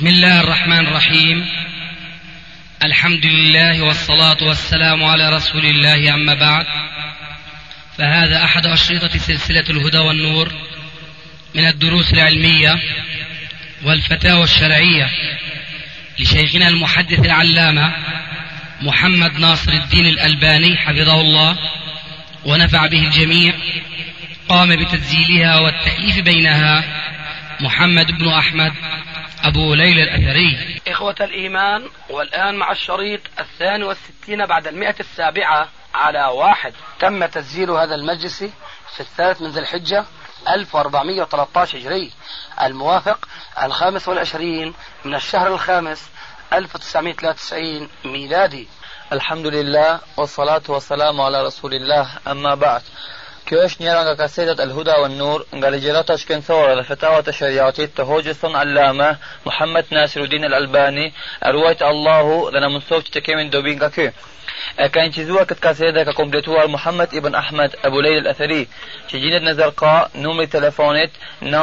بسم الله الرحمن الرحيم. الحمد لله والصلاة والسلام على رسول الله، أما بعد، فهذا أحد أشرطة سلسلة الهدى والنور من الدروس العلمية والفتاوى الشرعية لشيخنا المحدث العلامة محمد ناصر الدين الألباني حفظه الله ونفع به الجميع. قام بتسجيلها والتأليف بينها محمد بن أحمد أبو ليلى الأثري. إخوة الإيمان، والآن مع الشريط 62 بعد 107 على 1. تم تسجيل هذا المجلس في 3 من ذي الحجة 1413 هجري، الموافق 25 من الشهر الخامس 1993 ميلادي. الحمد لله والصلاة والسلام على رسول الله، أما بعد. Kjo është njëra nga kasetet El Huda wa Nur nga ligjërata shkencore dhe fetavat e shariatit të hoxhës son Allama Muhammed Nasiruddin Al-Albani, e ruajt Allahu dhe na mësoft që të kemi dobi nga ky. E ka incizuar këtë kasetë dhe ka kompletuar Muhammed ibn Ahmed Abu Lejl Al-Athari, që gjendet në Zarqa, numri telefonit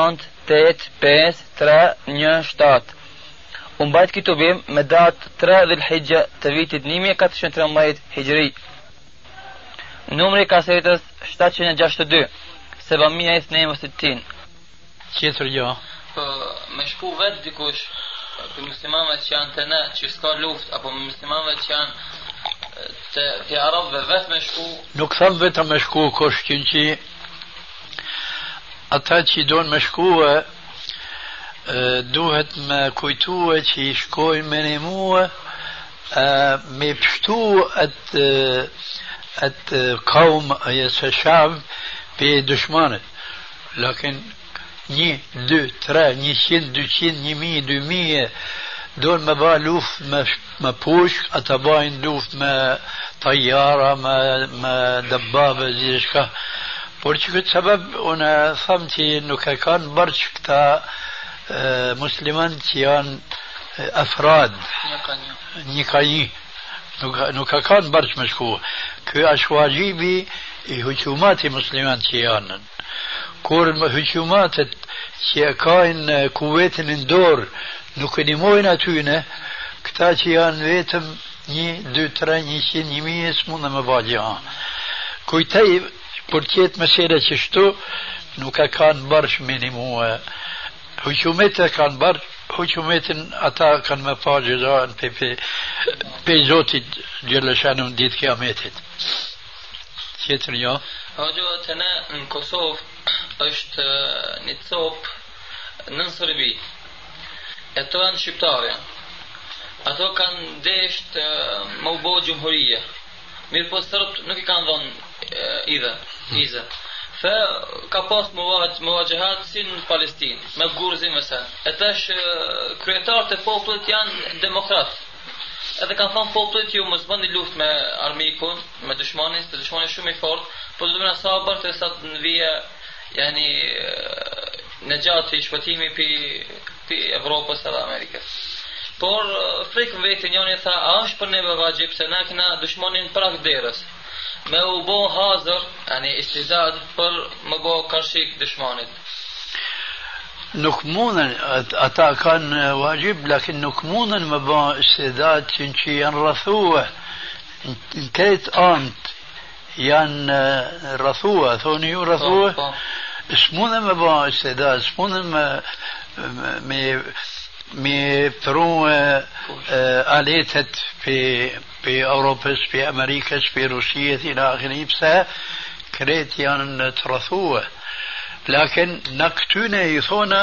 985-317. Unë bajt kitubim me datë 3 dhul hijja të vitit 1413 hijri. Numri kasetës 762 762. Qetër jo. Po më shku vetë dikush për muslimanëve që janë të ne, që s'ka luftë, apo muslimanëve që janë të arabëve vetë më shku. Nuk thëm vetëm më shku kushtin që ata që donë më shkuë duhet me kujtue që i shkojnë me një muë me pështu atë kaum jesë shab për dëshmanët. Lakin 1, 2, 3, 100, 200, 1000, 2000 donë me ba luft me pushk, ata bajnë luft me tajara, me dëbabë, zishka. Por që këtë sebeb, unë thamë që nuk e kanë bërç këta musliman që janë afrad, një ka një. Nuk ka kanë bërç me shku. Kjo është wajibi i hukumati musliman që janë. Kur hukumatet që kanë kuvetin në dorë nuk e nimojnë atyne, këta që janë vetëm 1, 2, 3, 100, 1000 s'mundë me bagja. Kujtaj, për tjetë mesele që shtu, nuk e kanë bërç minimue. Hukumetet kanë bërç, hukumetin ata kanë me pa gjëzën pe Zotit Gjellëshanu në ditë kiametit. Qetër jo? Hoxho, të ne në Kosovë është një copë në Sërbi. E to janë shqiptarë. Ato kanë desht më u bo gjumhurije. Mirë po sërbët nuk i kanë dhonë izë. Fe ka pas më vajgjehat si në Palestinë, me gurëzim e sen. E tash kryetarët e popullit janë demokratë. Edhe kanë thonë popullit ju mos bëni luftë me armikun, me dëshmanin, se dëshmani shumë i fortë, po do të bëna sabër të sa të nëvije yani në gjatë i shpëtimi pi Evropës edhe Amerikës. Por frikën vetë njëni tha, a është për neve vajgjib se na kena dëshmanin prak derës. Me u bo hazër, yani istizad për më bo karshik dëshmanit. Nuk mundën, ata kanë wajib, lakin nuk mundën me bo istizad që janë rëthua. Në këtë antë janë rëthua, thoni ju rëthua, s'mundën me bo istizad, s'mundën me pru aletet për Europës, për Amerikës, për Rusijës, ila akhiri, pëse kretë janë të rëthua. Lakin në këtyne i thona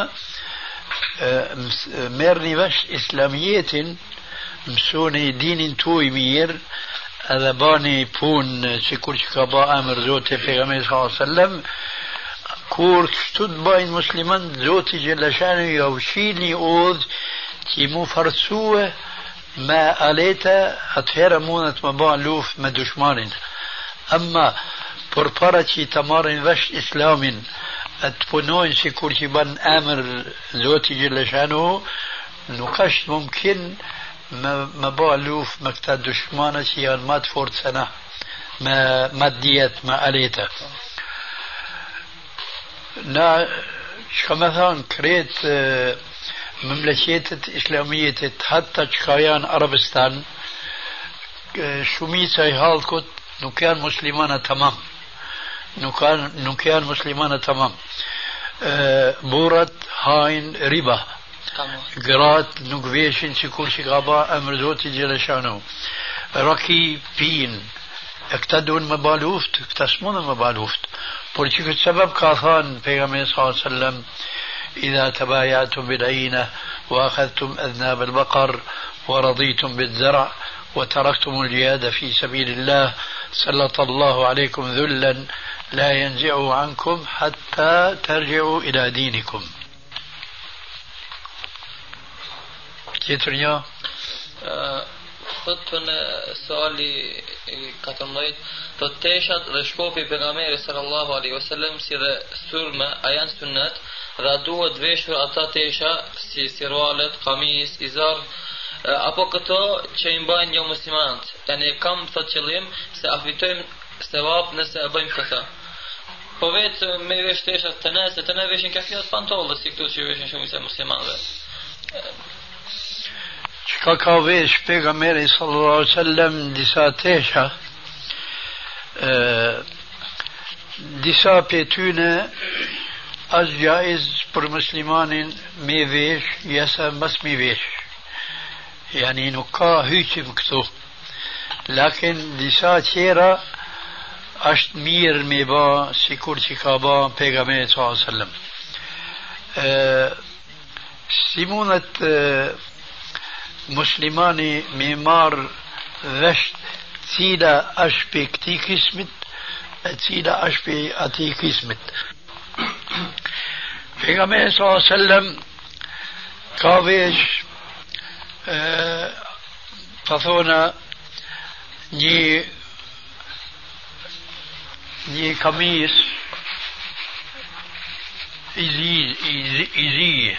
merë një vesh islamijetin, mësoni dinin tuj mirë, edhe bani punë që kur që ka ba amër Zotë pejgamberi s.a.s. Kur kështu të bajnë musliman, Zoti Gjellëshanu ja ushil një odhë që mu farësue me aleta, atëherë mundet me ba luft me dushmanin. Amma për para që të marrin vesh islamin, të punojnë si kur që ban amër Zoti Gjellëshanu, nuk është mumkin me ba luft me këta dushmana që janë ma të fortë se na, me djetë, me aleta. Na që ka me thonë kretë مملكات إسلامية حتى شكايان عربستان شميسة هالكت نكان مسلمان تمام نكان مسلمان تمام بورت هاين ربا قرات نقفيشن سيكون شغابا أمر زوتي جلشانو ركي بين اقتدون مبالوفت اقتسمون مبالوفت بوليشيك السبب كاثان بيغمي صلى الله عليه وسلم إذا تبايعتم بالعينة وأخذتم أذناب البقر ورضيتم بالزرع وتركتم الجهاد في سبيل الله سلط الله عليكم ذلا لا ينزعه عنكم حتى ترجعوا إلى دينكم. كيف رجع؟ Thot në sali 14 të teshat dhe shkopi pejgamberit sallallahu alaihi wasallam si dhe sulme a janë sunnet dhe duhet veshur ata tesha si sirvalet, kamis, izar apo këto që i mbajnë jo muslimanët. Yani kam thot qëllim se afitojmë sevap nëse e bëjmë këta. Po vetë me vesh teshat të ne, se të ne veshin kafjat pantollë si këtu që veshin shumë se muslimanëve. Çka ka vesh pejgamberi sallallahu alaihi wasallam disa tesha disa për tyne as jaiz për muslimanin me vesh jesa mas me vesh yani nuk ka hyqim këtu lakin disa tjera është mirë me ba sikur që ka ba pejgamberi sallallahu alaihi wasallam si mundet muslimani me marë vesh cila është për këti kismit e cila është për ati kismit. Pejgamberi sallallahu alaihi wasallam ka vesh të thona një kamis izi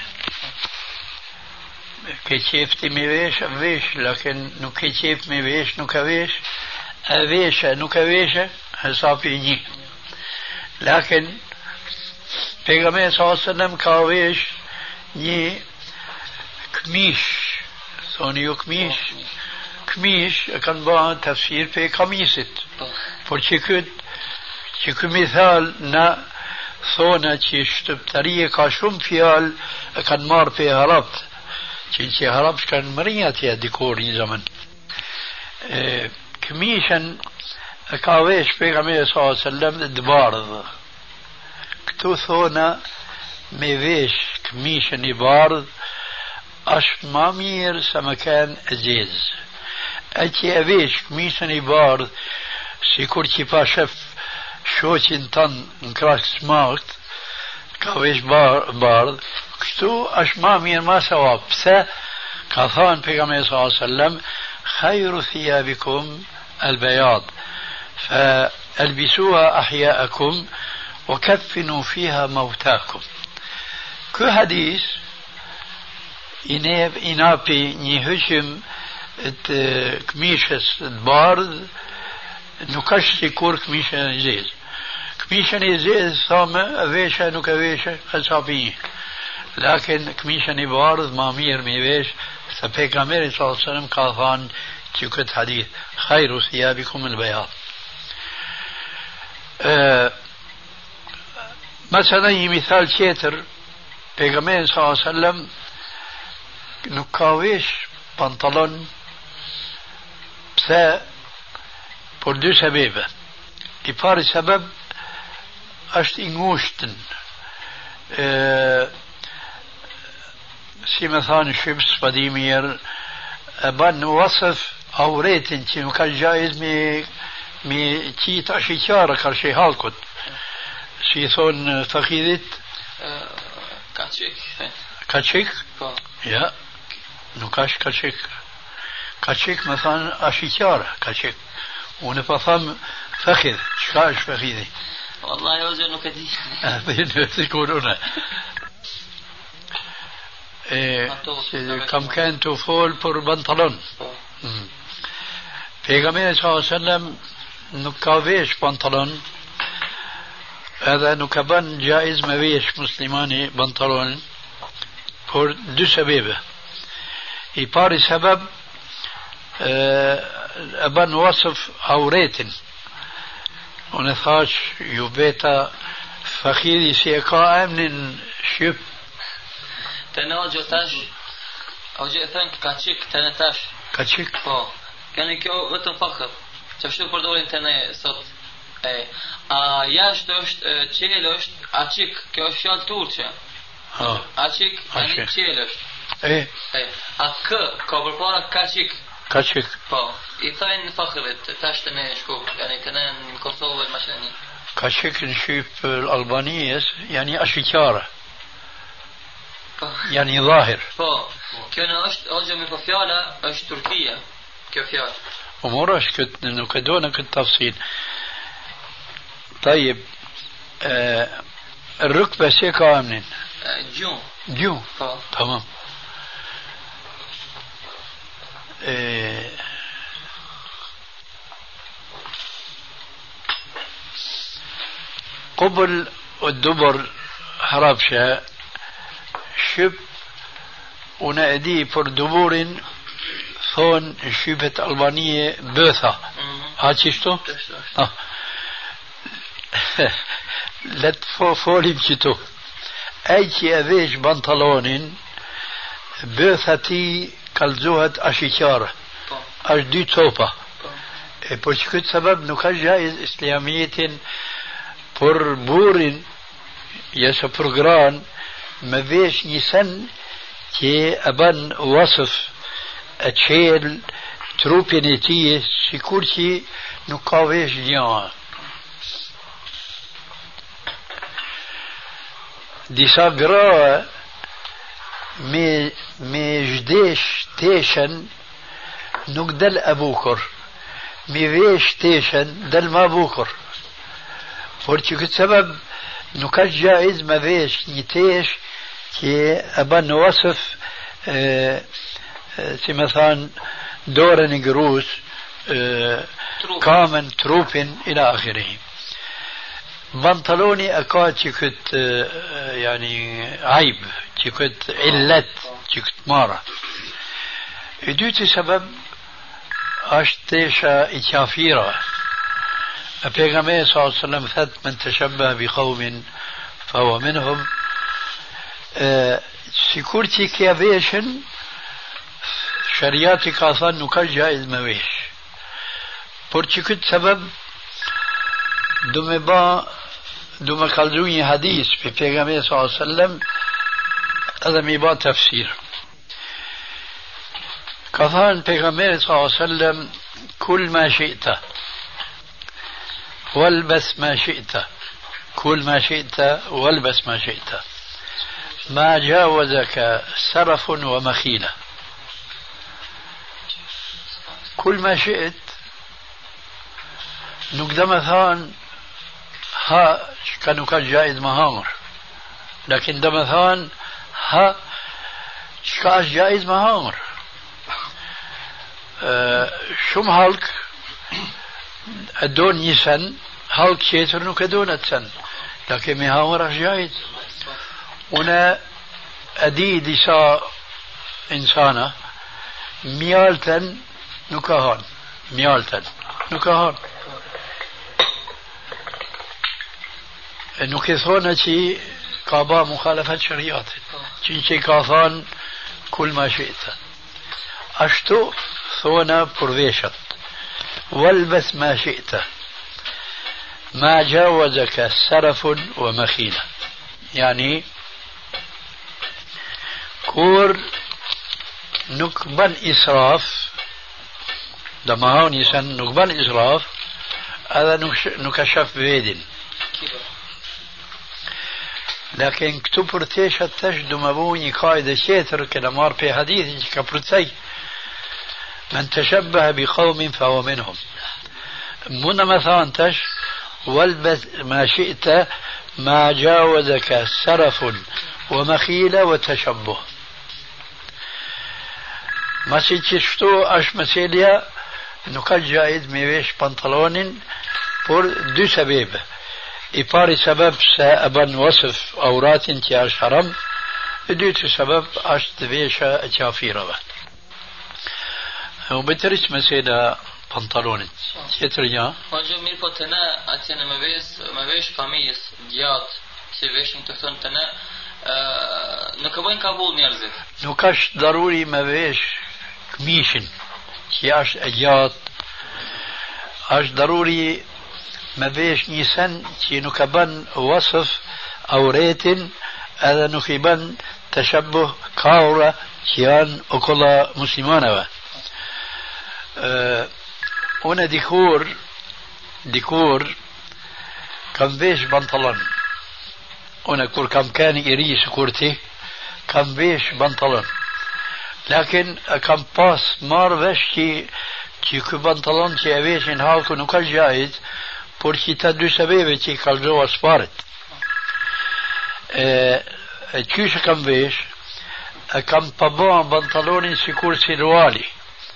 ke qefti me vesh, vesh, lakin nuk ke qef me vesh, nuk e vesh, e veshe, nuk e veshe, hesapi një. Lakin, pejgamberi sallallahu alaihi wasallam ka vesh një këmish, thoni ju këmish, këmish e kanë bëha tafsir për kamisit, por që këtë mithal na thona që shtëptarije ka shumë fjal e kanë marë për harapt, që harap shkanë mërinja tja dikur një zaman. Këmishën e ka vesh pejgamberi sallallahu alaihi wasallam dhe bardhë. Këtu thona me vesh këmishën i bardhë është ma mirë sa më kanë e zezë. E që e vesh këmishën i bardhë si kur që pa shef shoqin tanë në krasë smakt ka vesh bardhë kështu është ma mirë ma sevap. Pse ka thënë pejgamberi sallallahu alaihi wasallam khayru thiyabikum al-bayad fa albisuha ahya'akum wa kaffinu fiha mawtakum. Ky hadis i napi një hyqim të këmishës të bardhë nuk është sikur këmishën e zezë. Këmishën e zezë thome e veshe nuk e veshe hesapi një. Lakin këmishën i bardhë ma mirë me vesh se pejgamberi sallallahu alaihi wasallam ka thënë që këtë hadith khayru thiyabikum al-bayad. Mesela një mithal tjetër pejgamberi sallallahu alaihi wasallam nuk ka vesh pantallon pse për dy sebebe. I pari sebeb është i ngushtën si me thanë shqipës pa di mirë e banë në wasëf auretin që nuk ka gjaiz me qita shqyqara karshe halkut si thonë fakidit kachik ja nuk është kachik me thanë ashqyqara kachik unë pa thamë fakid qka është fakidi Wallahi o zë nuk e di sikur une kam kanë të folë për pantalon. Pejgamberi sallallahu alaihi wasallam nuk ka vesh pantalon edhe nuk ka bën jaiz me vesh muslimani pantalon por dy sebebe. I pari sebeb e ban wasf auretin. Unë thash ju beta fakiri si e ka emnin shqip. Të në gjëtash, o gjë e thënë ka qik të në tash. Ka qik? Po, këni kjo vetëm fakër, që shtu përdorin të ne sot. A jashtë është qelë është açik, kjo është fjallë turqe. Açik, ani qelë është. A kë, ka përpara kaçik. Kaçik. Po, i thajnë fakërit, tash të ne shku, yani të ne në Kosovë e Maqedoni. Kaçik në Shqip Albanijes, yani ashikjara. يعني ظاهر كان أجل من فيالا أش تركيا كفيال ومرش كنت نكدونك التفصيل. طيب الركبة سيكا منين؟ جو تمام. قبل الدبر هربشة شب ونأدي پر دبورين ثون شبت ألبانية بوثا هاتشتو لت فولي بشتو أيكي أذيش بنطلونين بوثتي كالزوهت أشيكارة أجدي توبة por që këtë sebeb nuk ka gjaiz islamiyetin për burin jesë për gran me vesh një sen që e bën wasf e qel trupin e tij sikur që nuk ka vesh gjë. Disa gra me zhdesh teshen nuk del e bukur, me vesh teshen del ma bukur. Por që këtë sebeb nuk ka gjaiz me vesh një tesh që e bën wasf si me than dorën e grus kamën, trupin ila akhirih. Pantaloni e ka që këtë yani ajb, që këtë illet, që këtë mara. E dyti sebeb është tesha i qafira. E pejgamberi sallallahu alaihi wasallam thot men tashabbaha bi qaumin fa huwa minhum. Sikur që kja veshën shariati ka thënë nuk ka gjaiz me vesh. Por që këtë sebeb du me kalzu një hadis për pejgamberi sallallahu alaihi wasallam edhe me ba tafsir. Ka thënë pejgamberi sallallahu alaihi wasallam kul ma shi'ta walbas ma shi'ta kul ma shi'ta walbas ma shi'ta ما جاوزك سرف ومخيلة. كل ما شئت نقدم ثان ها كانوا كان جائز مهامر لكن دم ثان ها كاش جائز مهامر شم هالك الدون يسن هالك شيتر نكدون سن لكن مهامر جائز. Una e di disa insana mjalten nuk ka hon. Mjalten nuk ka hon. E nuk e thonë që ka ba mukhalafat shariatit. Që ka thonë kul ma shita. Ashtu thona për veshat. Walbas ma shita. Ma jawazaka sarafun wa makhila. Yani kur nuk ban israf damaon isan nuk ban israf edhe nuk ka shaf vedin. Lakin këtu për teshat tash du me bu një kajde qeter këna marrë pe hadithin që ka përcej men tashabbaha bi qaumin fa huwa minhum. Muna me than tash walbas ma shi'ta ma jawazaka sarafun wa makhila wa tashabbuh. Masi që shtu është meselja nuk ka gjaiz me vesh pantalonin por dy sebebe. I pari sebeb se e ban wasf auratin që është haram ديت سبب أشت فيشا كافيرة وبترش مسيدا بنطلونت ترجع Hoxha mirë po të ne atje në me vesh familjes djatë që veshin të këtonë të ne nuk e bojnë kabull njerëzit. Nuk është daruri me vesh këmishin që është e gjatë, është daruri me vesh një sen që nuk e bën wasëf auretin edhe nuk i bën të shabbuh kaura që janë okolla muslimaneve. Unë dikur kam vesh bantalon. Unë kur kam qenë i ri sikur ti, kam vesh bantalon. Lakin kam pas marrë vesh që ky bantalon që e veshin halku nuk është gjajt, por që ta dy sebeve që i kalzova sparet. Qyshe kam vesh, kam pëba bantalonin sikur si ruali.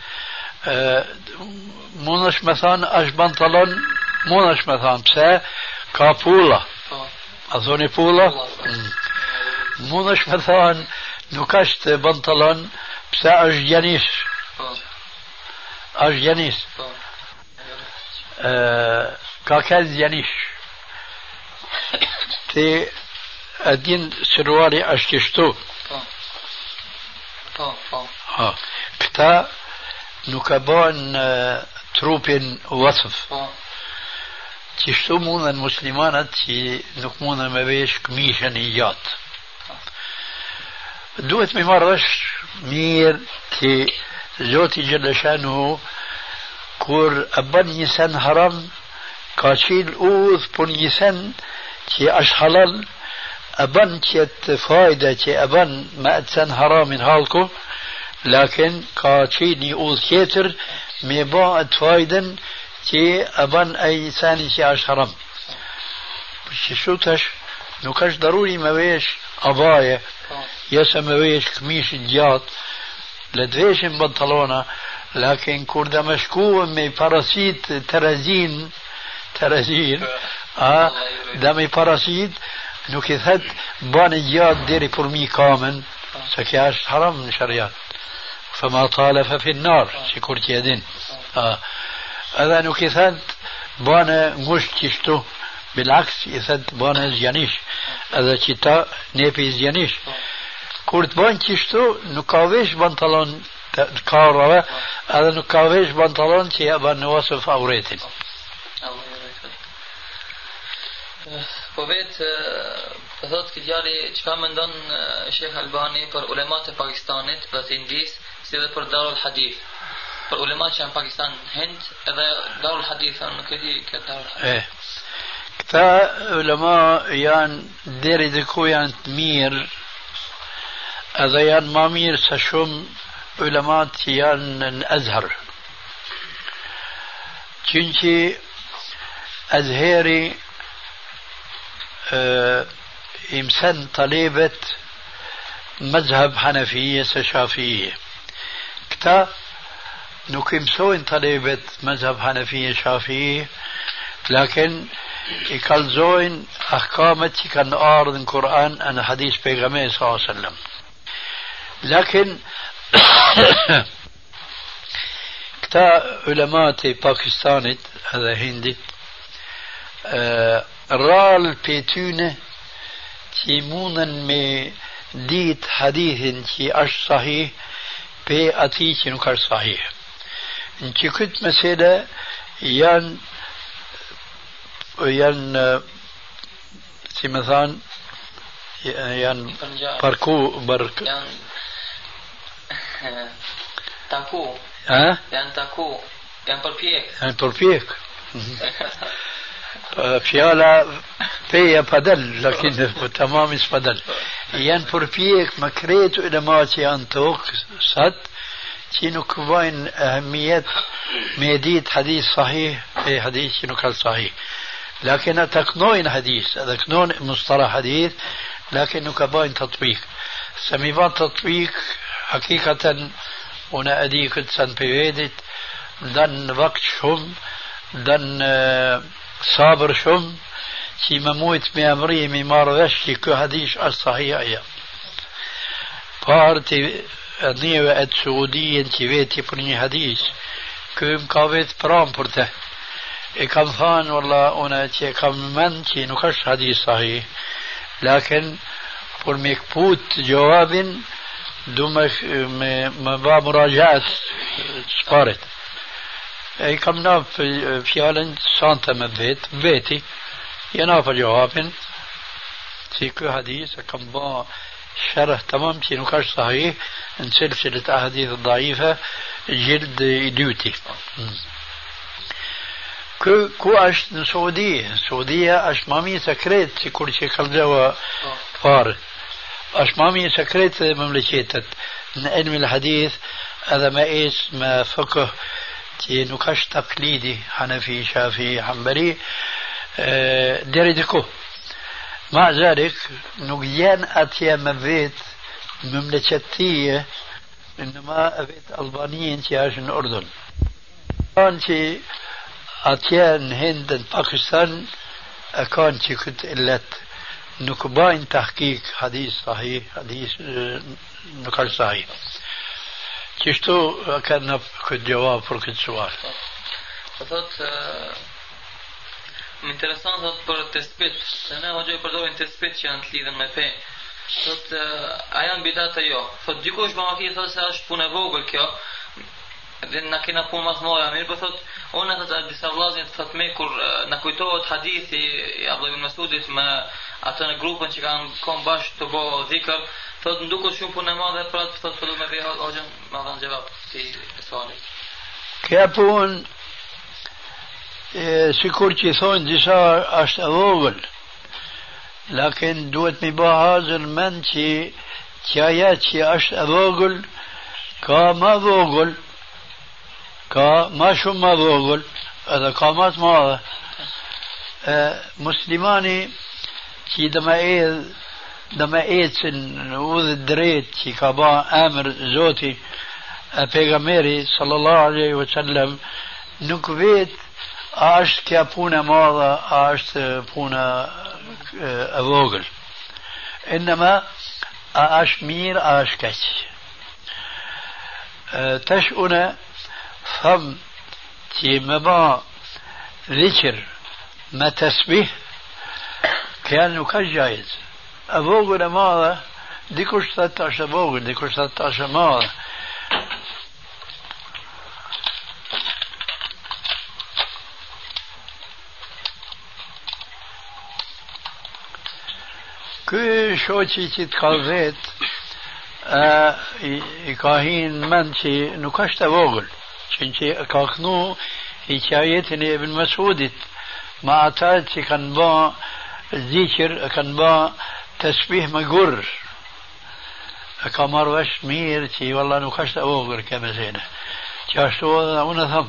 Mundesh me thanë është bantalon, mundesh me thanë pse ka pulla. A thoni pulla? Mundesh me thanë nuk është bantalon pse është gjanish. Është gjanish. Ka këllë gjanish. Ti e din se ruali është kështu. Këta nuk e bën trupin wasëf. Qështu mundën muslimanat që nuk mundën me vesh këmishën i gjatë. Duhet me marrësh mirë që Zoti Gjellëshanu kur e bën një sen haram ka qil udh për një sen që është halal e bën që të fajda që e bën me atë sen haramin halku lakin ka qil një udh tjetër me ba atë fajden që e bën e seni që është haram. Që shutash nuk është daruri me vesh abaje jesë me vesh këmishit gjatë le të veshim bantalona lakin kur dhe me shkuën me parasit terezin dhe me parasit nuk i thet bane gjatë deri për mi kamen se kja është haram në shariat fëma tale fe finnar që kur që edin edhe nuk i thet bane ngusht qishtu bilaks i thet bane zjanish edhe që ta nepi zjanish kur të bën qishtu nuk ka vesh bantalon të karrave edhe nuk ka vesh bantalon që ja bën në wasëf auretin. Po vetë thot këtë djali çka mendon Sheikh Albani për ulemat e Pakistanit dhe të Indisë si dhe për Darul Hadith. Për ulemat që janë Pakistan Hind edhe Darul Hadith nuk e di këtë Darul Hadith. Këta ulema janë deri diku janë të mirë edhe janë ma mirë se shumë ulemat që janë në Azhar. Qënqi Azheri imsen talebet مذهب حنفية شافعية كتا نكمسوين طلبة مذهب حنفية شافعية لكن يكالزوين أحكامت كان أعرض القرآن أنا حديث بيغمية صلى الله عليه وسلم لكن كتا علماء باكستاني هذا هندي رال بيتونه تيمونا مي ديت حديث كي أش صحيح بي أتي كي نكر صحيح انكي كنت مسألة يان سي مثلا يان باركو يان تاكو يان تاكو يان بربيك فيالا فيا بدل لكن تمام بدل ين بربيك مكريت علماء يان توك صد تينو كوين أهمية ميديت حديث صحيح في حديث تينو كال صحيح لكن تكنوين حديث تكنون مصطلح حديث لكن كباين تطبيق سميبان تطبيق حقيقة ونا أديك تسن بيدت دن وقت شم دن صابر شم شي مموت بأمري ممار غشي كو حديث الصحيح أيام بارتي نيوة سعودية تيويتي برني حديث كم كاويت برام برته كم ثان والله أنا تي كم من تي نكش حديث صحيح لكن برميك بوت جواب دومك ما مراجعة سبارت اي كم ناف فعلا سانتا من بيتي يناف جواب تيكو حديث كم با شرح تمام تي نكش صحيح ان سلسلة احاديث الضعيفة جلد ديوتي كو اش السعودية اش مامي سكريت تي كل شيء خلجوا فار اش مامي سكريت مملكتت من علم الحديث هذا ما ايش ما فقه تي نكش تقليدي حنفي شافعي حنبلي ديريدكو مع ذلك نجيان اتيا مبيت مملكتية انما ابيت البانيين تياش الاردن كان تي اتيان هند باكستان كان تي كنت قلت نكباين تحقيق حديث صحيح حديث نقل صحيح كيشتو كان كنت جواب për këtë سؤال interesant për tespit se ne hoxha i përdorin tespit që janë të lidhen me fe thot a janë bidat e jo thot dikush më aki thot se është punë e vogël kjo dhe na kena punë mas moja mirë po thot unë thot disa vllazën thot me kur na kujtohet hadithi i Abdullah ibn Mas'udit me atë në grupën që kanë kom bashkë të bo dhikër thot nduket shumë punë e madhe pra thot fillu me ve hoxhën ma dhanë gjavab ti sualit kjo punë sikur që thonë disa është e vogël lakin duhet mi ba hazër mend që ajo që është e vogël ka ma vogël ka ma shumë ma vogël edhe ka ma të madhe muslimani që dhe me ecën në udhët drejt që ka ba emër Zoti e pejgamberi sallallahu alaihi wasallam nuk vet a është kja puna madhe a është puna e vogël innema a është mirë a është keq tash une tham që me ba dhikr me tasbih kja nuk është gjajz e vogël e madhe dikush thot është e vogël dikush thot është e madhe ky shoqi që të ka vet i ka hin mend që nuk është e vogël që ka kënu i qajetin e Ibn Mas'udit ma ata që kanë ba zikr kanë ba tasbih me gur e ka marrë vesh mirë që valla nuk është e vogël kjo mesele që ashtu edhe unë tham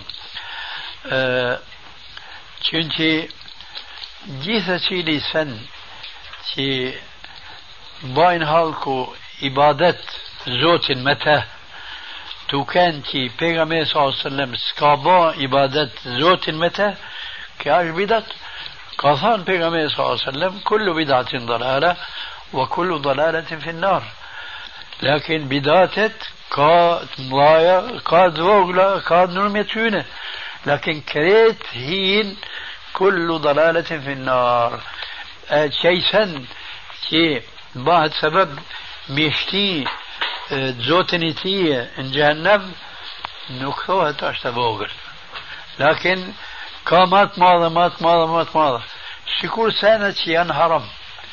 që gjithë cili sen që bajnë halku ibadet Zotin me te tu kanë që pejgamberi sallallahu alaihi wasallam s'ka ba ibadet Zotin me te kjo është bidat ka thënë pejgamberi sallallahu alaihi wasallam kullu bidatin dalala wa kullu dalalatin fi an-nar lakin bidatet ka të mëdha ka të vogla ka të nërmjetësyne lakin kret hin kullu dalalatin fi an-nar çejsen që bëhet sebeb mishti Zotin i tije në Gjennem nuk thohet është e vogël lakin ka ma të madhe sikur senet që janë haram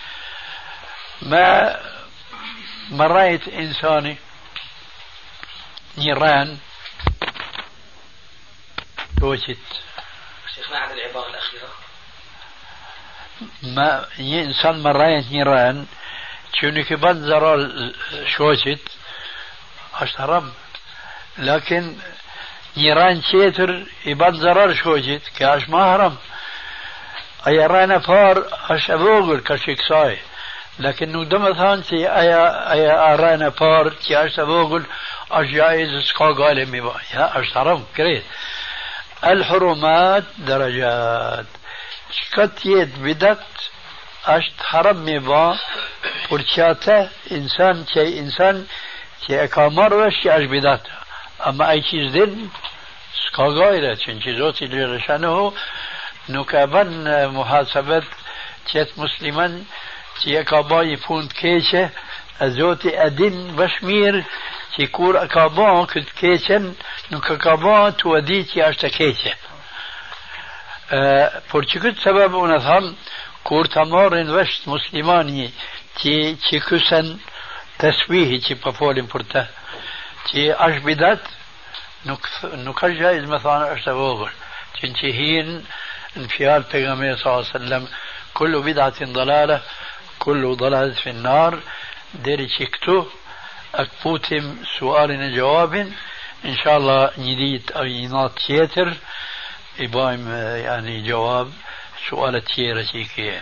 me rajt insani një ran توجد شيخنا عن العبارة الأخيرة ما إنسان مرين نيران شونك بد زرال شوشت أشترم لكن نيران شيتر يبد زرال شوشت كاش ما هرم أي رانا فار أش أبوغل كشيكساي لكن ندم ثانتي أي رانا فار كاش أبوغل أش جائز سكا قال ميبا يا أشترم كريت الحرمات درجات شكتيت بدت أشت حرم ميبا برشاته إنسان شيء إنسان që e ka marrë vesh që është bidat. Ama ai që s'din, s'ka gajre, që Zoti Gjellëshanuhu nuk e bën muhasabet qëtë musliman që e ka ba i punë të keqe, e Zoti e din vesh mirë që kur e ka ba këtë keqen, nuk e ka ba të e di që është e keqe. Por që këtë sebeb unë e thamë, kur të marrin vesh muslimani që kësen të svihi që për folim për të, që është bidat, nuk është gjajz me thana është e vogër, që hinë në fjalë pejgamberi sallallahu alaihi wasallam, kullu bidatin dalale, kullu dalalet fin nar, deri që këtu e këputim sualin e gjawabin, inshallah një dit a një natë tjetër i bajmë yani gjawab sualet tjera që i kje.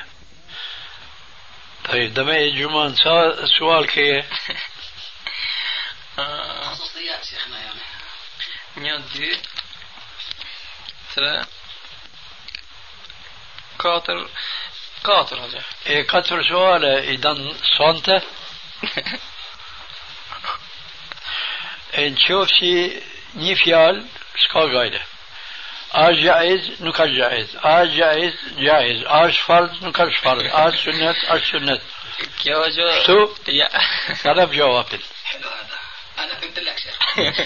طيب دمي جمان سؤال كي خصوصيات شيخنا يعني një, dy, tre, katër hoxha. E katër suale i dan sonte e në qofë si një fjalë s'ka gajde. A jaiz nuk është jaiz. A jaiz jaiz. A është fard nuk është fard. A është sunnet është sunnet. Kjo gjë Kështu? Ja. Kada gjawabin. حلو هذا انا فهمت لك شيخ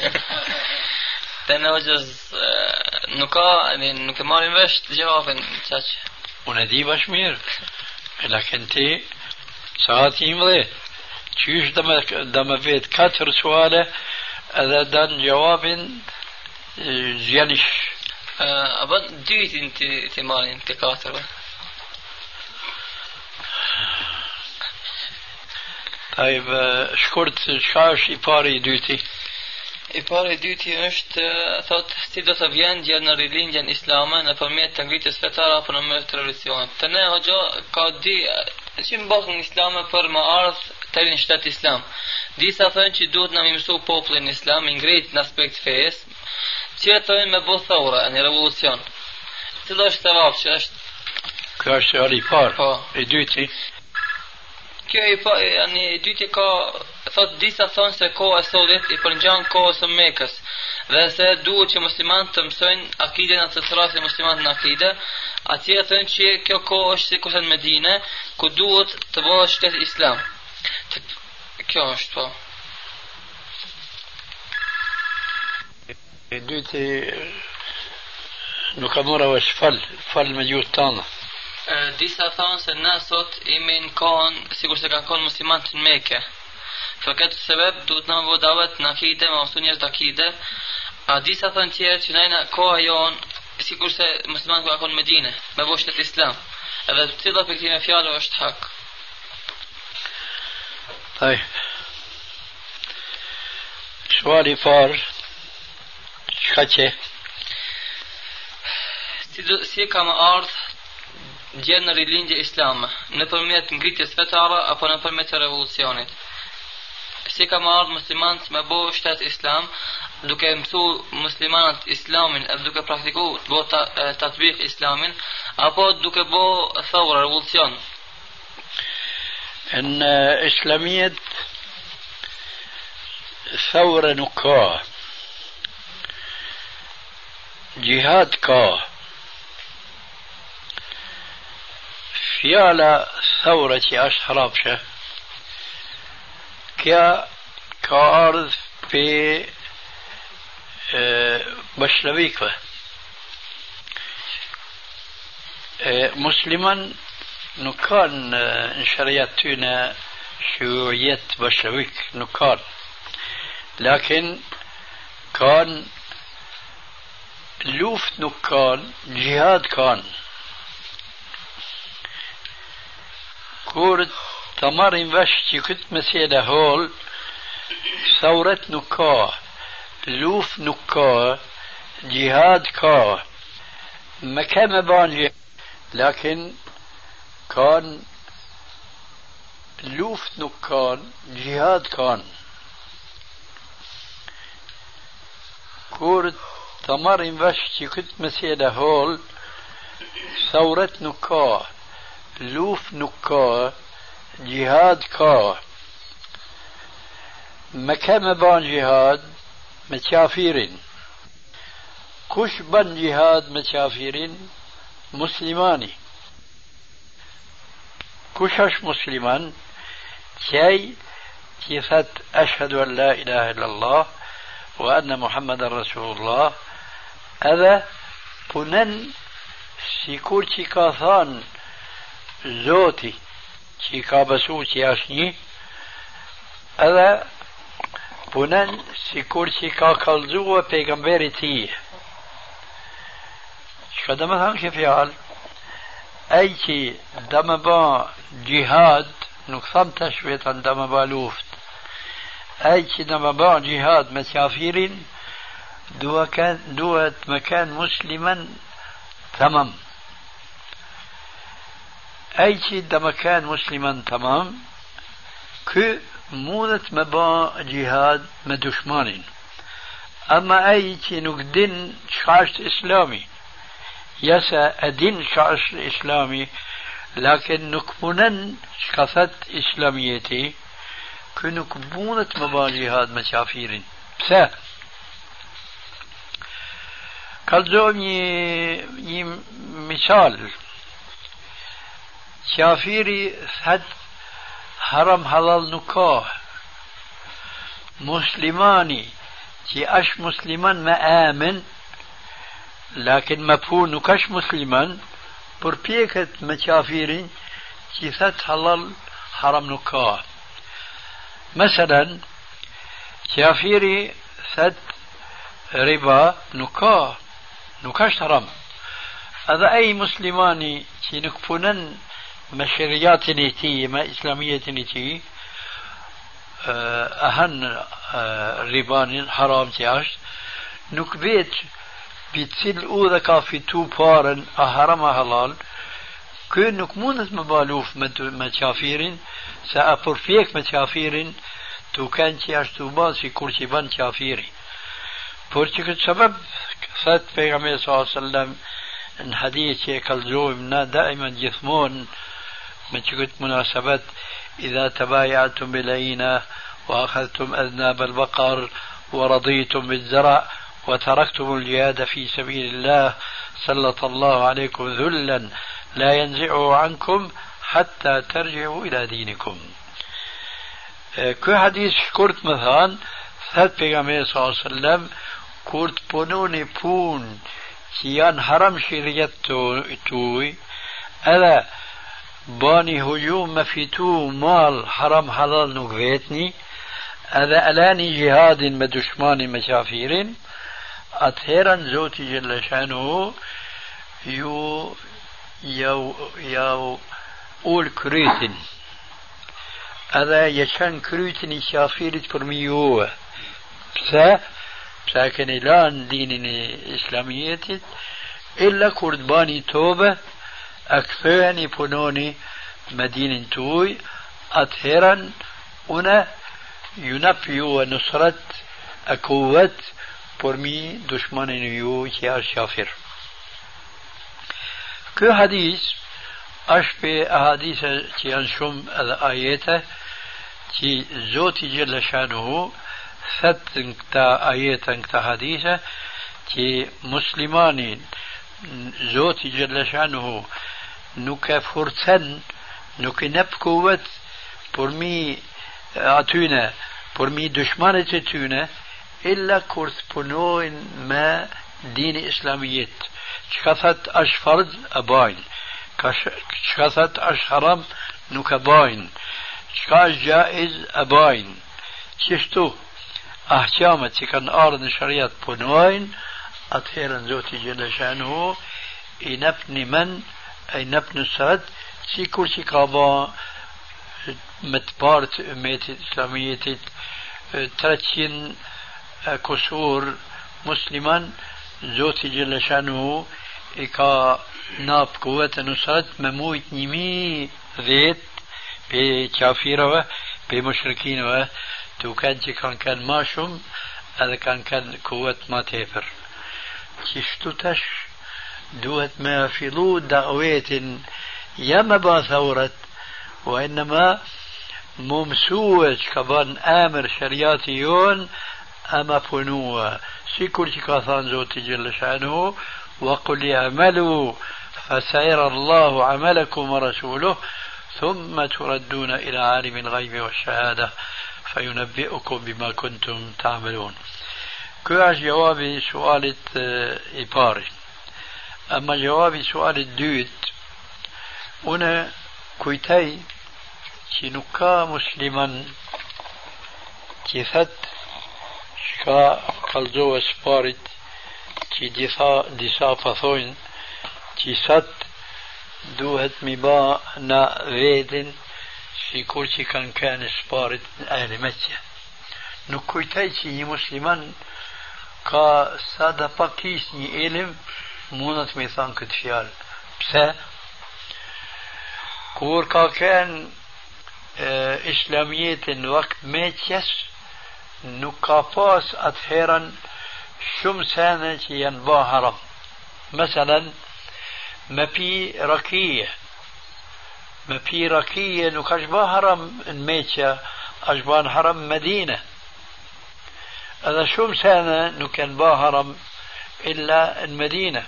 Të në hoxhës nuk e marrin vesh të gjawabin qaq. Unë e di bash mirë. Lakin ti saat i mëdhe. Qysh dhe me vetë katër suale edhe dan gjawabin zjanish. A bën dytin të marrin të katërve. طيب shkurt çka është i pari i dyti? I pari i dyti është thot si do të vjen gjë në rilindjen islame nëpërmjet të ngritjes fetare apo në mes të revolucionit. Të ne hoxha ka di që në bazën islame për më ardh të rinë shtet islam. Disa thënë që duhet na mësu popullin islam i ngrit në aspekt fejes, që thënë me bo thora në revolucion. Cilo është të vapë që është? Kjo është i parë. Po. I dyti? Kjo i dyti ka thot disa thonë se koha e sotit i përngjan kohës së Mekës dhe se duhet që muslimanët të mësojnë akiden atë të rrasë muslimanët në akide, atje thënë që kjo kohë është si kurse në Medine, ku duhet të bëhet shtet islam. Kjo është po. I dyti nuk ka mora vesh fal me gjuhë tanë. Disa thonë se na sot imi në kohën sikur se kanë kohën muslimanët në Mekë. Për këtë sebeb duhet na vë davet në akide, me mësu njerëz të akide. A disa thonë tjerë që na koha jon sikur se muslimanët kanë kohën në Medinë, me vë shtet islam. Edhe cila për këtyre fjalëve është hak. طيب suali i parë çka që si ka më ardh gjë në rilindje islame nëpërmjet ngritjes fetare apo nëpërmjet revolucionit. Si ka më ardh muslimanët me bo shtet islam duke mësu muslimanët islamin edhe duke praktiku bo tatbik islamin apo duke bo thawra revolucion. Në islamiet thawra nuk ka, jihad ka. Fjala thawra që është harapshe, kja ka ardh për bashkëlavikve. Musliman nuk kanë në shariat tyne shujet bashkëlavik, nuk kanë. Lakin kanë luft nuk kanë, jihad kanë. Kur të marrin vesh që këtë mesele hol, thawret nuk ka, luft nuk ka, jihad ka. Me ke me ban jihad, lakin kanë luft nuk kanë, jihad kanë. Kur të marrin vesh që këtë mesele hol, thawret nuk ka, luft nuk ka, jihad ka. مكان بان جهاد متشافيرين كش بان جهاد متشافيرين مسلماني كشش مسلمان شيء كيفت أشهد أن لا إله إلا الله وأن محمد رسول الله هذا بنن سيكور كاثان زوتي كابسو تياشني هذا بنن سيكور كالزو پیغمبر تي شكذا مثلا كيف يعال أي شيء دمبا جهاد نقصم تشويت عن دمبا لوفت أي شيء دمبا جهاد مسافرين دوت مكان مسلما تمام أي شيء مكان مسلما تمام كو مونت مبا جهاد مدشمانين أما أي شيء نقدن شعشت إسلامي يسا أدين شعش إسلامي لكن نكبونن شخصت إسلاميتي كنكبونت مبا جهاد مسافرين بسا كالزوم مثال شافيري ثد حرم حلال نكاح مسلماني كي أش مسلمان ما آمن لكن مفهوم نكاش مسلمان بربيكت مشافيرين كي ثد حلال حرم نكاح مثلا شافيري ثد ربا نكاش حرام هذا أي مسلماني كي نكفونن مشريات نيتي ما إسلامية نيتي أهن ربان حرام تياش نكبيت بيتصل أوذكا في تو بارن أحرم حلال كون نكمونت مبالوف متشافيرين سأبر فيك متشافيرين تو كان تياش تو باسي كورسي بان تشافيري بورتك سبب ثبت پیغمبر صلى الله عليه وسلم ان حديث كالزوم دائما جثمون من شكت مناسبة إذا تبايعتم بالعينة وأخذتم أذناب البقر ورضيتم بالزرع وتركتم الجهاد في سبيل الله سلط الله عليكم ذلا لا ينزعه عنكم حتى ترجعوا إلى دينكم. كو حديث شكرت مثلا ثبت پیغمبر صلى الله عليه وسلم كورت بونوني بون كيان حرم شريت توي ألا باني هجوم مفيتو مال حرام حلال نقفيتني أذا ألاني جهاد مدشمان مشافيرين أطهيرا زوتي جل شانه يو أول كريتن أذا يشان كريتني شافيرت برميوه ساكن الان ديني إسلاميتي إلا كردباني توبة أكفاني بنوني مدينة توي أطهرا أنا ينبيو ونصرت أكوت برمي دشمن يو يا شافر كو حديث أشبه أحاديث تيانشم الآيات تي زوتي جل شانه ثبت انكتا آيات انكتا حديثة تي مسلمانين زوتي جل شانه نوكا فرسن نوكا نبكوت برمي أتونا برمي دشمانة تتونا إلا كورت بنوين ما دين إسلاميت شخصت أش فرض أباين شخصت أش حرام نوكا باين شخص جائز أباين ششتو أحكامة كان أرض شريعة بنوين أطهيرا زوتي جل شانه إنبني من أي نبن السرد سيكور سيكابا متبارت أميت إسلامية ترتين كسور مسلما زوتي جل شانه إكا ناب قوة نصرت مموت نمي ذيت بكافيرة بمشركين تو كان ماشم هذا كان قوة ما تفر كشتو تش دوت ما في ضوء دعوات يا ما ثورت وإنما ممسوة كبان آمر شرياتيون أما فنوة سيكل كاثان زوتي جل شأنه وقل اعملوا فسيرى الله عملكم ورسوله ثم تردون إلى عالم الغيب والشهادة فينبئكم بما كنتم تعملون. كواش جوابي سؤال إباري. أما جوابي سؤال الدود هنا كويتاي شنكا مسلما كيثت شكا قلزو سبارت كي ديسا فثوين كي ست دوهت مبا نا فيدن سيكور كي كان سبارت أهل مكة نكويتاي شي مسلما كا سادة باكيس ني إلم مونت ميثان كتفيال بسا كور كا كان إسلامية وقت ميتيس نكافاس أتهيرا شم سنة ينبا حرم مثلا ما في ركية نكاشبا حرم ميتيا أجبان حرم مدينة هذا شم سنة نكن با حرم إلا المدينة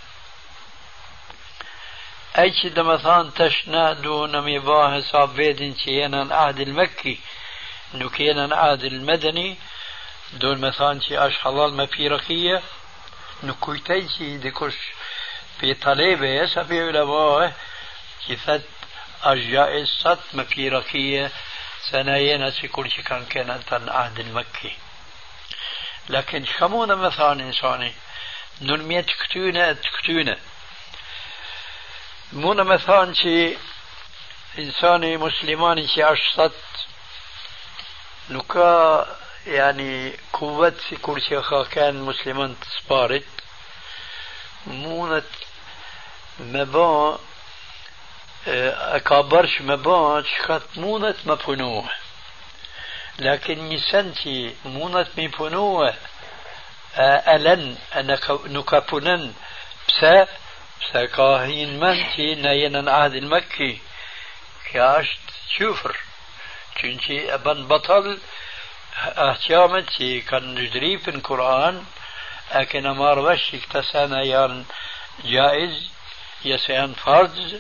أيش دمثان تشنا دون مباه حساب بيدن كينا العهد المكي نكينا العهد المدني دون مثان شي أش حلال ما في رقية نكويتي شي ديكوش في طلبة يسا في علماء كيفت أجائز ست ما في رقية سنين سيكون شي كان أنت العهد المكي لكن شمونا مثان إنساني نرمية تكتونة مونا مثلا شي إنساني مسلماني شي عشصت نكا يعني قوة كل شيء كان مسلمان سبارت مونت مبا أكابرش مبا شكات مونت مبنوه لكن نسنتي مونت مبنوه ألن نكابنن بسا سكاهين منتي نينا عهد المكي كاشت شوفر چونچه ابن بطل احتيامتي كان نجري في القرآن اكن امار وش اكتسانا يان جائز يسيان فرض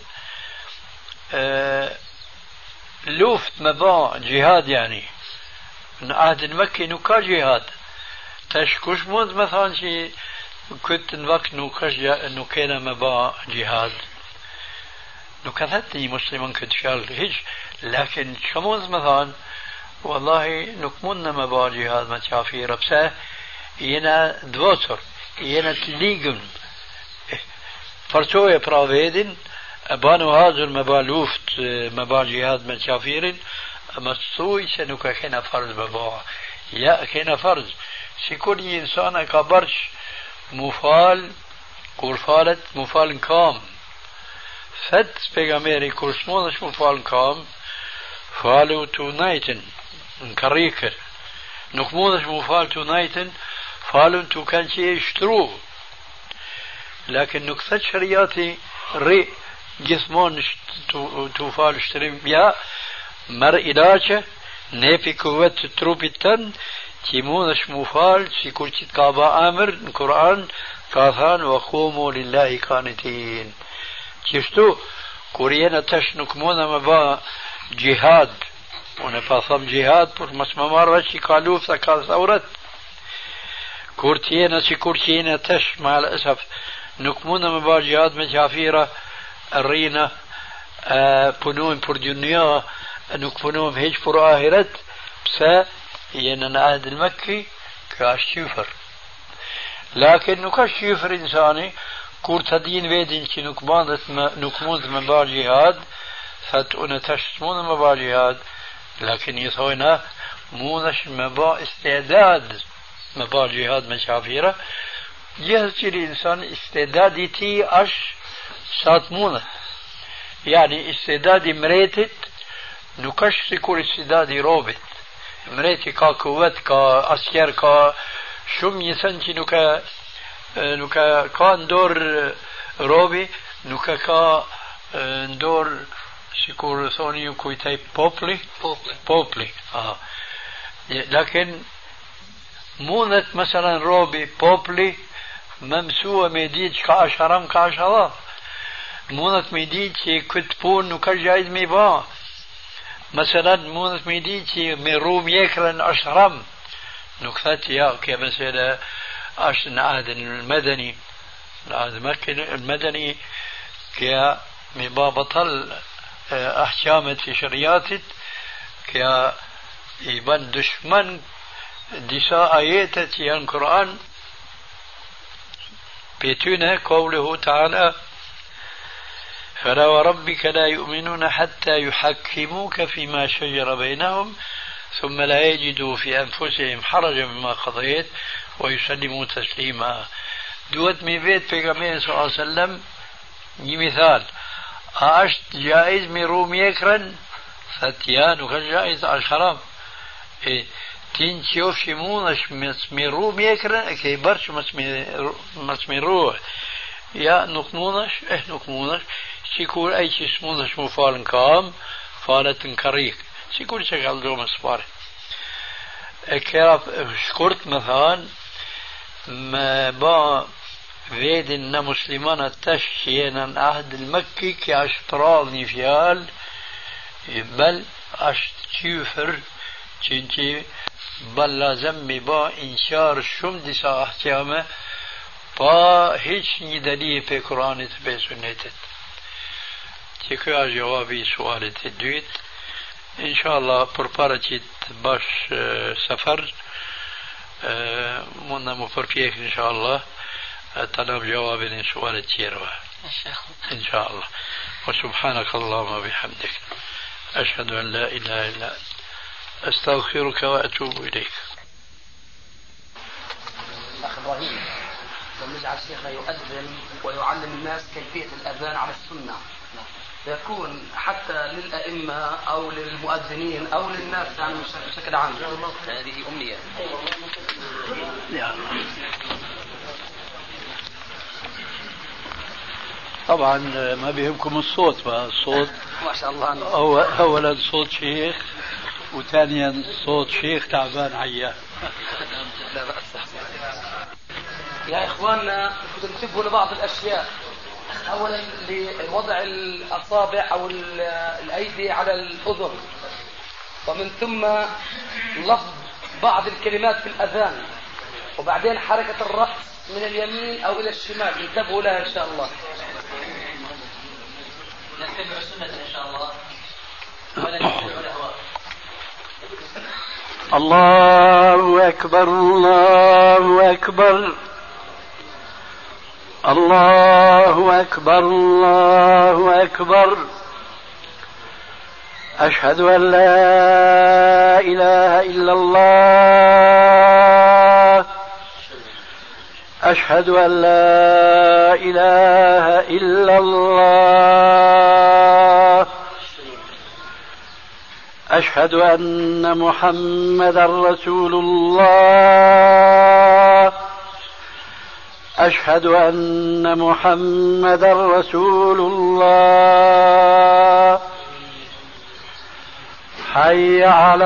لوفت مبا جهاد يعني من عهد المكي نكا جهاد تشكوش موند مثلا شي كنت وقت نكينا مبا جهاد نكثتني مسلما كتشال هيج لكن شموز مثلا والله نكمنا مبا جهاد ما تشافي ربسه ينا دوتر ينا تليقن فرتوية براويدن بانو هذا مبا لوفت مبا جهاد ما تشافيرن اما الصوي سنوكا كنا فرض مبا يا كنا فرض سيكون إنسان كبرش مفال كورفالت مفال كام فت بيغاميري كورسمونش مفال كام فالو تو نايتن كريكر نكمونش مفال تو نايتن فالو تو كان شيء يشتروه لكن نكثت شرياتي ري جسمون تو فال اشتري يا مر إلاجة نيفي قوة تروبي تن تيمونش مفال سيكون تتكابا آمر القرآن كاثان وقوموا لله قانتين كيفتو كورينا تشنك مونا مبا جهاد ونفاصم جهاد پر مسممار وشي قالوا سكال ثورت كورتينا سيكورتينا تش مع الأسف نكمونا مبا جهاد مجافيرة الرينا بنوم پر دنيا نكمونهم هيج پر آهرت بسا ين العهد المكي كاشيفر لكن نكاشيفر إنساني كورت دين ويدين كي نكموند مبا جهاد فتؤنا تشتمون مبا جهاد لكن يثوينا مونش مبا استعداد مبا جهاد مشافيرة يهزي الإنسان استعدادي تي أش ساتمونة يعني استعدادي مريتت نكش سيكور استعدادي روبت مريتي كا قوت كا أسير كا شم يسنتي نكا كان دور روبي نكا كا دور sikur thoni ju kujtaj popli. Popli. لكن mundet مثلا robi popli më mësua me ditë që ka është haram, ka është halal. Mundet me ditë që këtë punë nuk është gjajz me ba. مثلا mundet me ditë që me ru mjekrën është haram. Nuk thët ja, kjo mesela është në ahdin المدني العهد المدني كيا مبا بطل أحكامت في شرياتت كيا يبان دشمن دساء آياتت يعني القرآن بيتنا قوله تعالى فلا وربك لا يؤمنون حتى يحكموك فيما شجر بينهم ثم لا يجدوا في أنفسهم حرجا مما قضيت ويسلموا تسليما. دوت مي بيت پیغمبر صلى الله عليه وسلم një مثال është jaiz me ru mjekrën thët ja nuk është jaiz është haram ti në qofë që mund është me ru mjekrën e ke i bërë që mës me ru ja nuk mund është nuk mund është sikur ai që s'mund është mu falë në kam falet në karik sikur që ka ldo më spare e kera shkurt më thanë më ba vedin në muslimanët tash që jenë në ahd al-Makki që është rall një fjalë bel është qyfër që bel lazem mi ba inqar shumë disa ahkame pa hiç një dalil pe Kuranit pe Sunnetit që kjo është jawabi i sualit të dytë inshallah përpara që të bash safar mund në më përpjek inshallah طلب جواب لسؤال التيروة إن شاء الله وسبحانك اللهم وبحمدك أشهد أن لا إله إلا أنت أستغفرك وأتوب إليك. أخ إبراهيم ونجعل شيخنا يؤذن ويعلم الناس كيفية الأذان على السنة يكون حتى للأئمة أو للمؤذنين أو للناس يعني بشكل عام. هذه أمنية. طبعا ما بيهمكم الصوت بقى الصوت ما شاء الله أولا صوت شيخ وثانيا صوت شيخ تعبان عيان. لا بأس. يا إخواننا تنتبهوا لبعض الأشياء أولا لوضع الأصابع أو الأيدي على الأذن ومن ثم لفظ بعض الكلمات في الأذان وبعدين حركة الرأس من اليمين أو إلى الشمال انتبهوا لها إن شاء الله. نتبع السنة إن شاء الله ولا نتبع الأهواء. الله أكبر الله أكبر الله أكبر الله أكبر أشهد أن لا إله إلا الله أشهد أن لا إله إلا الله أشهد أن محمدا رسول الله أشهد أن محمدا رسول الله حي على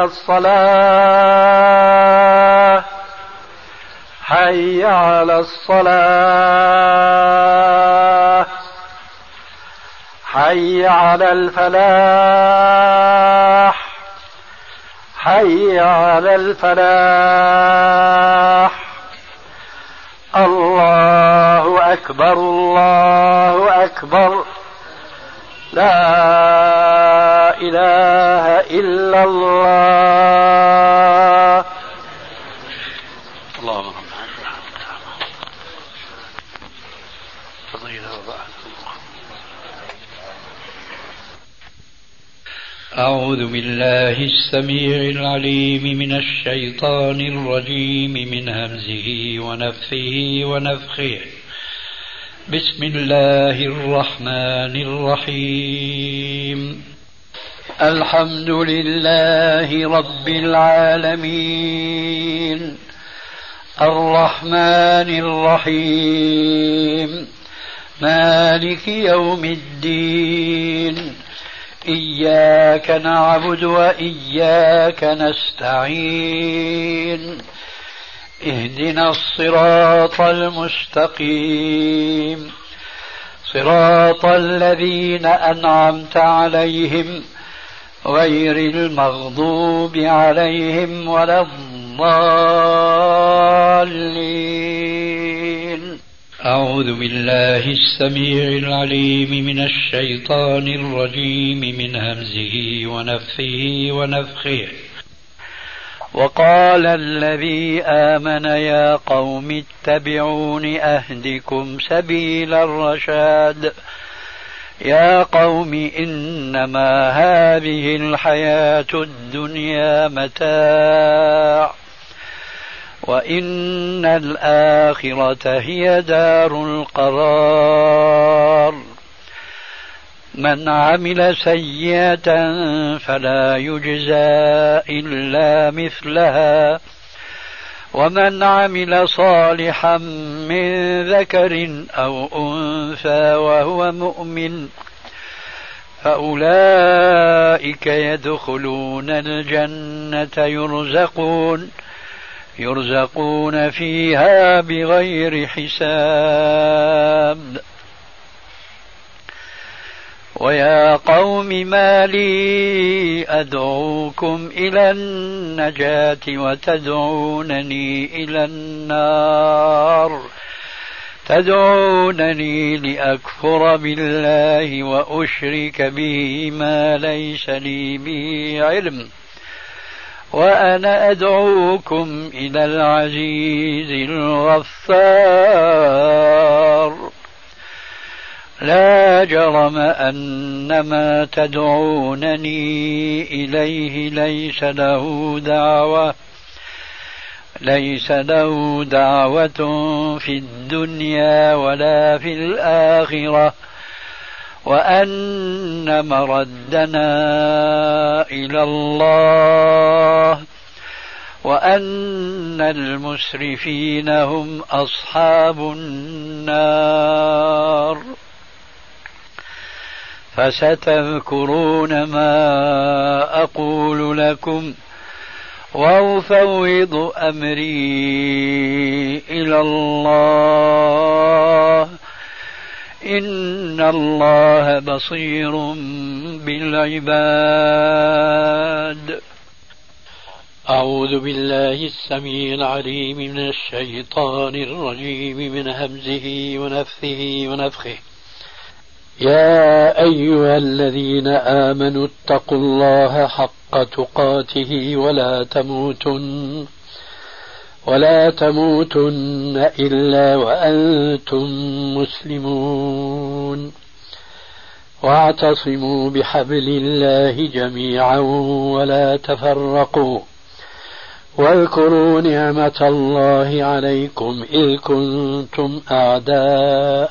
الصلاة حي على الصلاة حي على الفلاح حي على الفلاح الله أكبر الله أكبر لا إله إلا الله. اللهم أعوذ بالله السميع العليم من الشيطان الرجيم من همزه ونفثه ونفخه. بسم الله الرحمن الرحيم. الحمد لله رب العالمين الرحمن الرحيم مالك يوم الدين إياك نعبد وإياك نستعين اهدنا الصراط المستقيم صراط الذين أنعمت عليهم غير المغضوب عليهم ولا الضالين. أعوذ بالله السميع العليم من الشيطان الرجيم من همزه ونفثه ونفخه. وقال الذي آمن يا قوم اتبعون أهدكم سبيل الرشاد يا قوم إنما هذه الحياة الدنيا متاع وإن الآخرة هي دار القرار من عمل سيئة فلا يجزى إلا مثلها ومن عمل صالحا من ذكر أو أنثى وهو مؤمن فأولئك يدخلون الجنة يرزقون فيها بغير حساب. ويا قوم ما لي أدعوكم إلى النجاة وتدعونني إلى النار تدعونني لأكفر بالله وأشرك به ما ليس لي به علم وأنا أدعوكم إلى العزيز الغفار لا جرم أن ما تدعونني إليه ليس له دعوة في الدنيا ولا في الآخرة وأن مردنا إلى الله وأن المسرفين هم أصحاب النار. فستذكرون ما أقول لكم وأفوض أمري إلى الله إن الله بصير بالعباد. أعوذ بالله السميع العليم من الشيطان الرجيم من همزه ونفثه ونفخه. يا أيها الذين آمنوا اتقوا الله حق تقاته ولا تموتن إلا وأنتم مسلمون واعتصموا بحبل الله جميعا ولا تفرقوا واذكروا نعمة الله عليكم إذ كنتم أعداء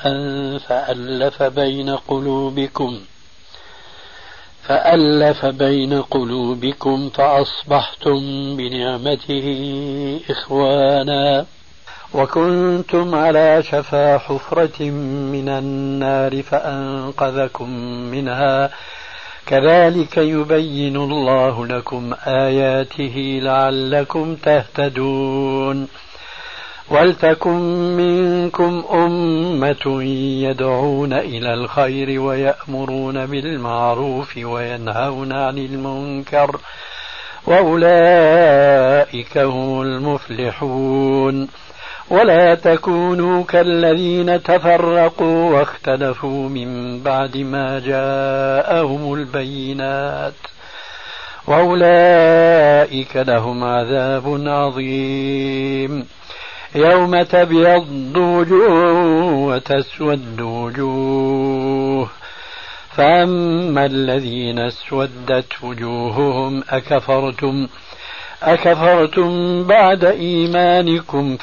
فألف بين قلوبكم فأصبحتم بنعمته إخوانا وكنتم على شفا حفرة من النار فأنقذكم منها كذلك يبين الله لكم آياته لعلكم تهتدون. ولتكن منكم أمة يدعون إلى الخير ويأمرون بالمعروف وينهون عن المنكر وأولئك هم المفلحون. ولا تكونوا كالذين تفرقوا واختلفوا من بعد ما جاءهم البينات وأولئك لهم عذاب عظيم. يوم تبيض وجوه وتسود وجوه فأما الذين اسودت وجوههم أكفرتم بعد إيمانكم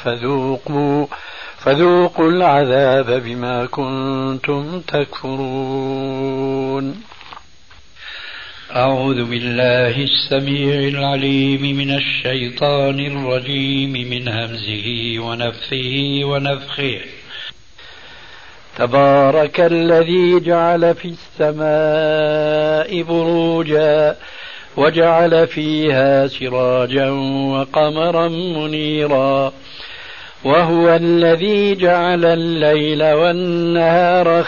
فذوقوا العذاب بما كنتم تكفرون. أعوذ بالله السميع العليم من الشيطان الرجيم من همزه ونفثه ونفخه. تبارك الذي جعل في السماء بروجا وجعل فيها سراجا وقمرا منيرا وهو الذي جعل الليل والنهار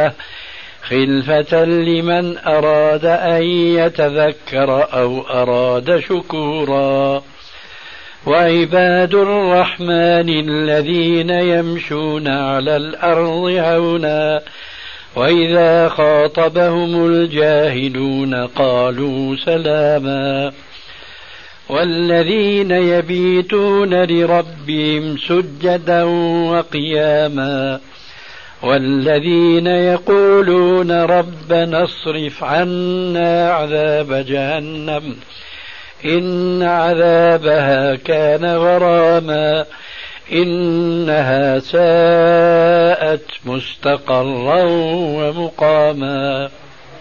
خلفة لمن أراد أن يتذكر أو أراد شكورا وعباد الرحمن الذين يمشون على الأرض هونا وإذا خاطبهم الجاهلون قالوا سلاما والذين يبيتون لربهم سجدا وقياما والذين يقولون ربنا اصرف عنا عذاب جهنم إن عذابها كان غراما إنها ساءت مستقرا ومقاما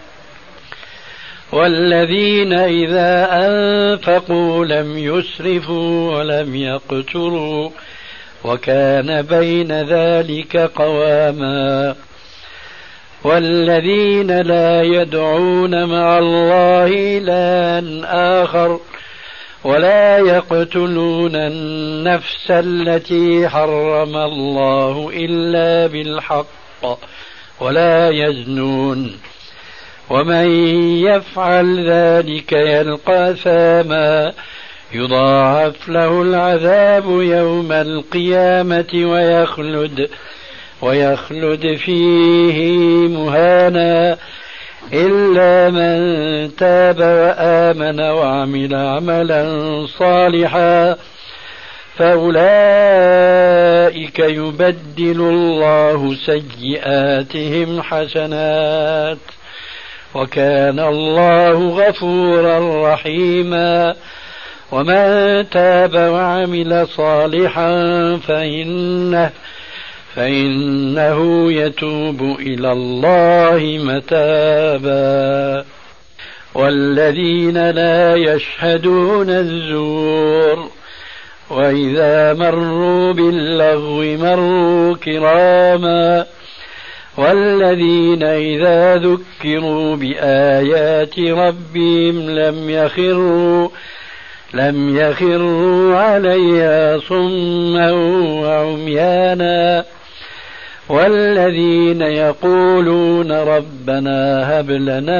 والذين إذا أنفقوا لم يسرفوا ولم يقتروا وكان بين ذلك قواما والذين لا يدعون مع الله إلها آخر ولا يقتلون النفس التي حرم الله إلا بالحق ولا يزنون ومن يفعل ذلك يلقى أثاما يضاعف له العذاب يوم القيامة ويخلد فيه مهانا إلا من تاب وآمن وعمل عملا صالحا فأولئك يبدل الله سيئاتهم حسنات وكان الله غفورا رحيما ومن تاب وعمل صالحا فإنه يتوب إلى الله متابا والذين لا يشهدون الزور وإذا مروا باللغو مروا كراما والذين إذا ذكروا بآيات ربهم لم يخروا عليها صما وعميانا والذين يقولون ربنا هب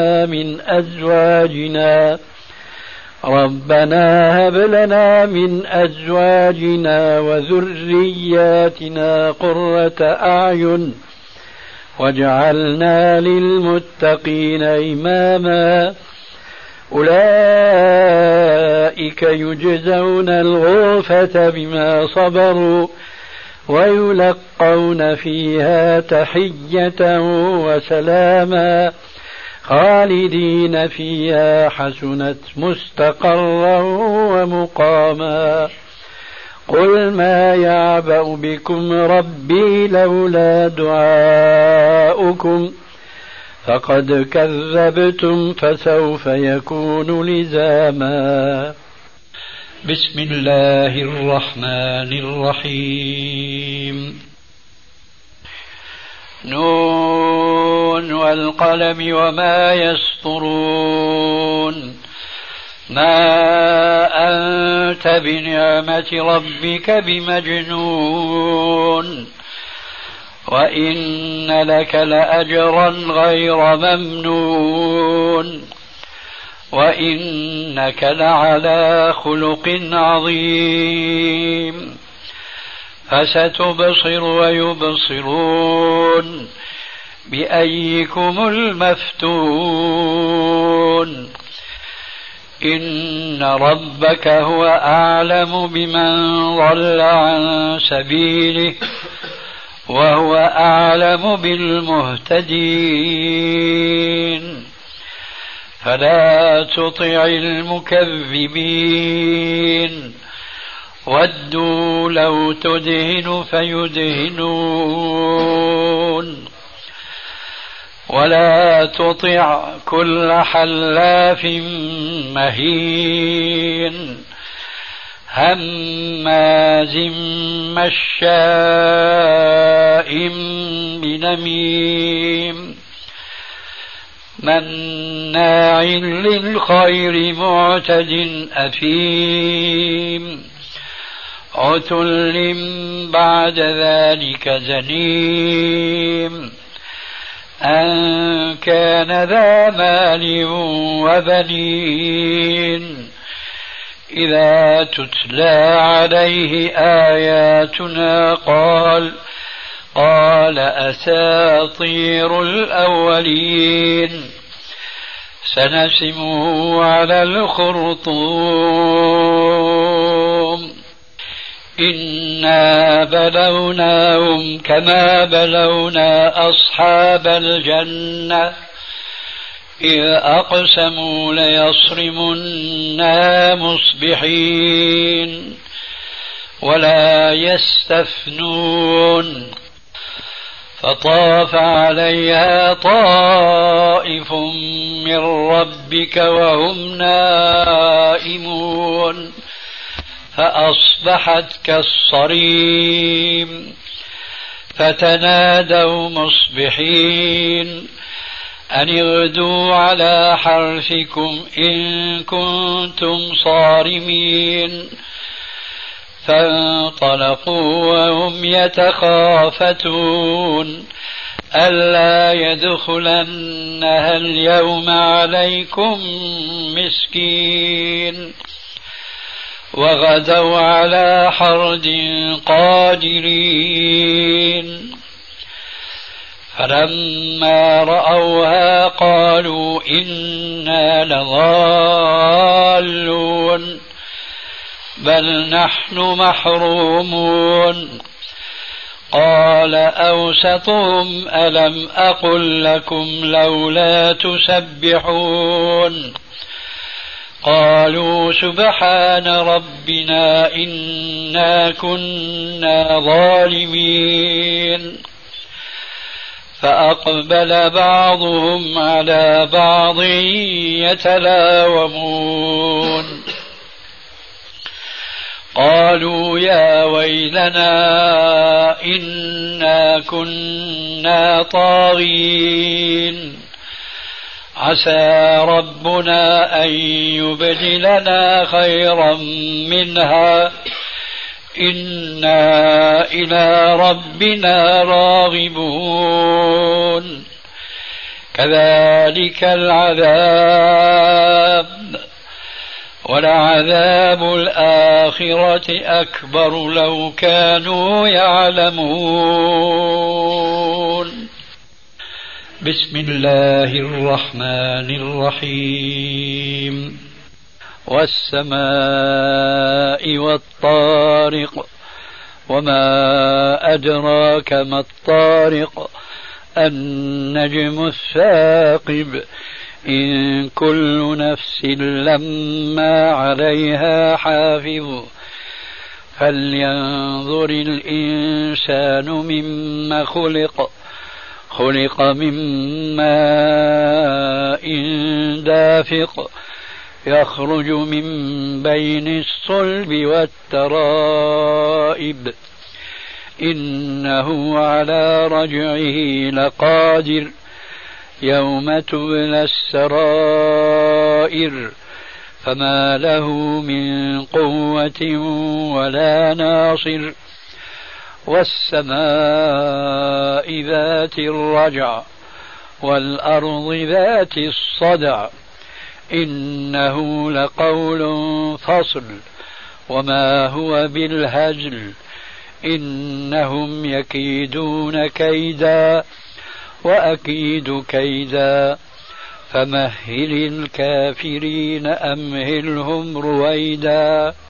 لنا من أزواجنا وذرياتنا قرة أعين واجعلنا للمتقين إماما أولئك يجزون الغرفة بما صبروا ويلقون فيها تحية وسلاما خالدين فيها حسنت مستقرا ومقاما قل ما يعبأ بكم ربي لولا دعاؤكم فقد كذبتم فسوف يكون لزاما بسم الله الرحمن الرحيم نون والقلم وما يسطرون ما أنت بنعمة ربك بمجنون وإن لك لأجرا غير ممنون وإنك لعلى خلق عظيم فستبصر ويبصرون بأيكم المفتون إن ربك هو أعلم بمن ضل عن سبيله وهو أعلم بالمهتدين فلا تطع المكذبين ودوا لو تدهن فيدهنون ولا تطع كل حلاف مهين هماز مشاء نميم مناع للخير معتد أثيم عتل بعد ذلك زنيم أن كان ذا مال وبنين إذا تتلى عليه آياتنا قال أساطير الأولين سنسمه على الخرطوم إنا بلوناهم كما بلونا أصحاب الجنة إذ أقسموا ليصرمنها مصبحين ولا يستثنون فطاف عليها طائف من ربك وهم نائمون فأصبحت كالصريم فتنادوا مصبحين أن اغدوا على حرثكم إن كنتم صارمين فانطلقوا وهم يتخافتون ألا يدخلنها اليوم عليكم مسكين وغدوا على حرد قادرين فلما رأوها قالوا إنا لضالون بل نحن محرومون قال أوسطهم ألم أقل لكم لولا تسبحون قالوا سبحان ربنا إنا كنا ظالمين فأقبل بعضهم على بعض يتلاومون قالوا يا ويلنا إنا كنا طاغين عسى ربنا أن يبدلنا خيرا منها إنا إلى ربنا راغبون كذلك العذاب ولعذاب الآخرة أكبر لو كانوا يعلمون بسم الله الرحمن الرحيم والسماء والطارق وما أدراك ما الطارق النجم الثاقب إن كل نفس لما عليها حافظ فلينظر الإنسان مما خلق من ماء دافق يخرج من بين الصلب والترائب إنه على رجعه لقادر يوم تبلى السرائر فما له من قوة ولا ناصر والسماء ذات الرجع والأرض ذات الصدع إنه لقول فصل وما هو بالهزل إنهم يكيدون كيدا وأكيد كيدا فمهل الكافرين أمهلهم رويدا